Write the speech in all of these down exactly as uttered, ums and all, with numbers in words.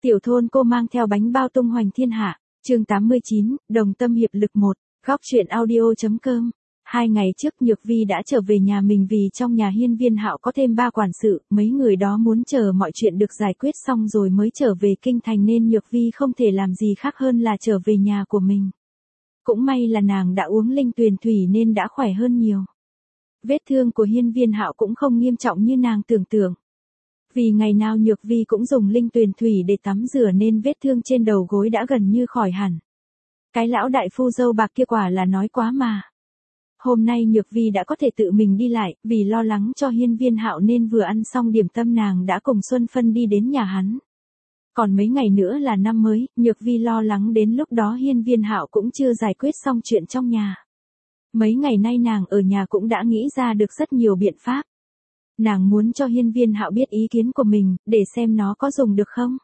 Tiểu thôn cô mang theo bánh bao tung hoành thiên hạ, chương tám mươi chín, đồng tâm hiệp lực một, góc truyện audio.com. Hai ngày trước Nhược Vi đã trở về nhà mình vì trong nhà Hiên Viên Hạo có thêm ba quản sự, mấy người đó muốn chờ mọi chuyện được giải quyết xong rồi mới trở về kinh thành nên Nhược Vi không thể làm gì khác hơn là trở về nhà của mình. Cũng may là nàng đã uống linh tuyền thủy nên đã khỏe hơn nhiều. Vết thương của Hiên Viên Hạo cũng không nghiêm trọng như nàng tưởng tượng. Vì ngày nào Nhược Vi cũng dùng linh tuyền thủy để tắm rửa nên vết thương trên đầu gối đã gần như khỏi hẳn. Cái lão đại phu dâu bạc kia quả là nói quá mà. Hôm nay Nhược Vi đã có thể tự mình đi lại, vì lo lắng cho Hiên Viên Hạo nên vừa ăn xong điểm tâm nàng đã cùng Xuân Phân đi đến nhà hắn. Còn mấy ngày nữa là năm mới, Nhược Vi lo lắng đến lúc đó Hiên Viên Hạo cũng chưa giải quyết xong chuyện trong nhà. Mấy ngày nay nàng ở nhà cũng đã nghĩ ra được rất nhiều biện pháp. Nàng muốn cho Hiên Viên Hạo biết ý kiến của mình, để xem nó có dùng được không.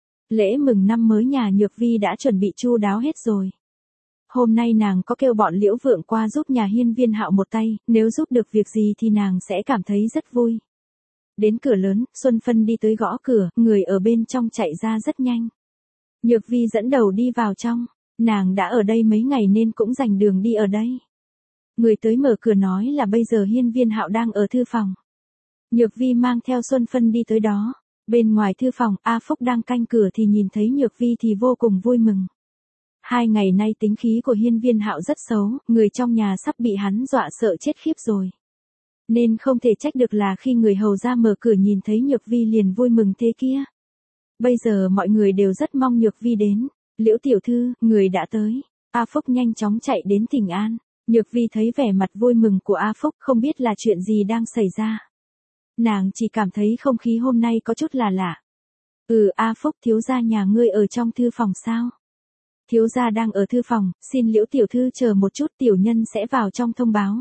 Lễ mừng năm mới nhà Nhược Vi đã chuẩn bị chu đáo hết rồi. Hôm nay nàng có kêu bọn Liễu Vượng qua giúp nhà Hiên Viên Hạo một tay, nếu giúp được việc gì thì nàng sẽ cảm thấy rất vui. Đến cửa lớn, Xuân Phân đi tới gõ cửa, người ở bên trong chạy ra rất nhanh. Nhược Vi dẫn đầu đi vào trong, nàng đã ở đây mấy ngày nên cũng dành đường đi ở đây. Người tới mở cửa nói là bây giờ Hiên Viên Hạo đang ở thư phòng. Nhược Vi mang theo Xuân Phân đi tới đó. Bên ngoài thư phòng, A Phúc đang canh cửa thì nhìn thấy Nhược Vi thì vô cùng vui mừng. Hai ngày nay tính khí của Hiên Viên Hạo rất xấu, người trong nhà sắp bị hắn dọa sợ chết khiếp rồi. Nên không thể trách được là khi người hầu ra mở cửa nhìn thấy Nhược Vi liền vui mừng thế kia. Bây giờ mọi người đều rất mong Nhược Vi đến. Liễu tiểu thư, người đã tới. A Phúc nhanh chóng chạy đến thỉnh an. Nhược Vi thấy vẻ mặt vui mừng của A Phúc không biết là chuyện gì đang xảy ra. Nàng chỉ cảm thấy không khí hôm nay có chút là lạ. Ừ, A Phúc, thiếu gia nhà ngươi ở trong thư phòng sao? Thiếu gia đang ở thư phòng, xin Liễu tiểu thư chờ một chút, tiểu nhân sẽ vào trong thông báo.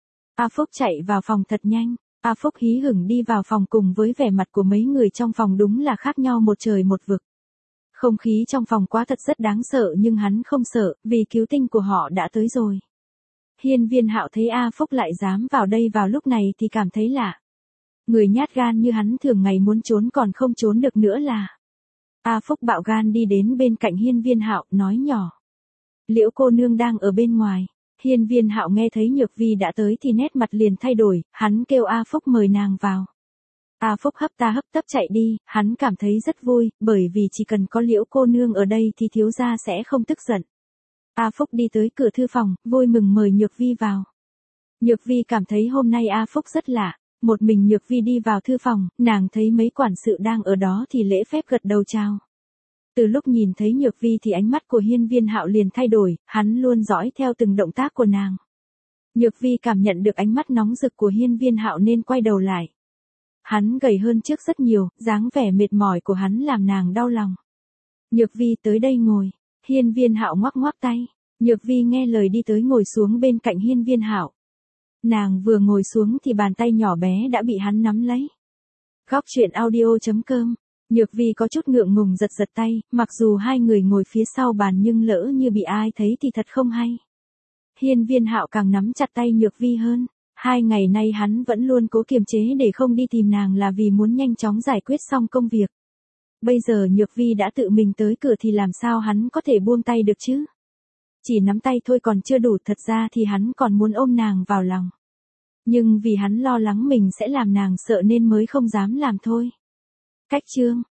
A Phúc chạy vào phòng thật nhanh. A Phúc hí hửng đi vào phòng cùng với vẻ mặt của mấy người trong phòng đúng là khác nhau một trời một vực. Không khí trong phòng quá thật rất đáng sợ nhưng hắn không sợ, vì cứu tinh của họ đã tới rồi. Hiên Viên Hạo thấy A Phúc lại dám vào đây vào lúc này thì cảm thấy lạ. Người nhát gan như hắn thường ngày muốn trốn còn không trốn được nữa là. A Phúc bạo gan đi đến bên cạnh Hiên Viên Hạo, nói nhỏ. Liễu cô nương đang ở bên ngoài. Hiên Viên Hạo nghe thấy Nhược Vi đã tới thì nét mặt liền thay đổi, hắn kêu A Phúc mời nàng vào. A Phúc hấp ta hấp tấp chạy đi, hắn cảm thấy rất vui, bởi vì chỉ cần có Liễu cô nương ở đây thì thiếu gia sẽ không tức giận. A Phúc đi tới cửa thư phòng, vui mừng mời Nhược Vi vào. Nhược Vi cảm thấy hôm nay A Phúc rất lạ. Một mình Nhược Vi đi vào thư phòng, nàng thấy mấy quản sự đang ở đó thì lễ phép gật đầu chào. Từ lúc nhìn thấy Nhược Vi thì ánh mắt của Hiên Viên Hạo liền thay đổi, hắn luôn dõi theo từng động tác của nàng. Nhược Vi cảm nhận được ánh mắt nóng rực của Hiên Viên Hạo nên quay đầu lại. Hắn gầy hơn trước rất nhiều, dáng vẻ mệt mỏi của hắn làm nàng đau lòng. Nhược Vi tới đây ngồi. Hiên Viên Hạo ngoắc ngoắc tay. Nhược Vi nghe lời đi tới ngồi xuống bên cạnh Hiên Viên Hạo. Nàng vừa ngồi xuống thì bàn tay nhỏ bé đã bị hắn nắm lấy. Góc truyện audio.com. Nhược Vi có chút ngượng ngùng giật giật tay, mặc dù hai người ngồi phía sau bàn nhưng lỡ như bị ai thấy thì thật không hay. Hiên Viên Hạo càng nắm chặt tay Nhược Vi hơn. Hai ngày nay hắn vẫn luôn cố kiềm chế để không đi tìm nàng là vì muốn nhanh chóng giải quyết xong công việc. Bây giờ Nhược Vi đã tự mình tới cửa thì làm sao hắn có thể buông tay được chứ? Chỉ nắm tay thôi còn chưa đủ, thật ra thì hắn còn muốn ôm nàng vào lòng. Nhưng vì hắn lo lắng mình sẽ làm nàng sợ nên mới không dám làm thôi. Cách chương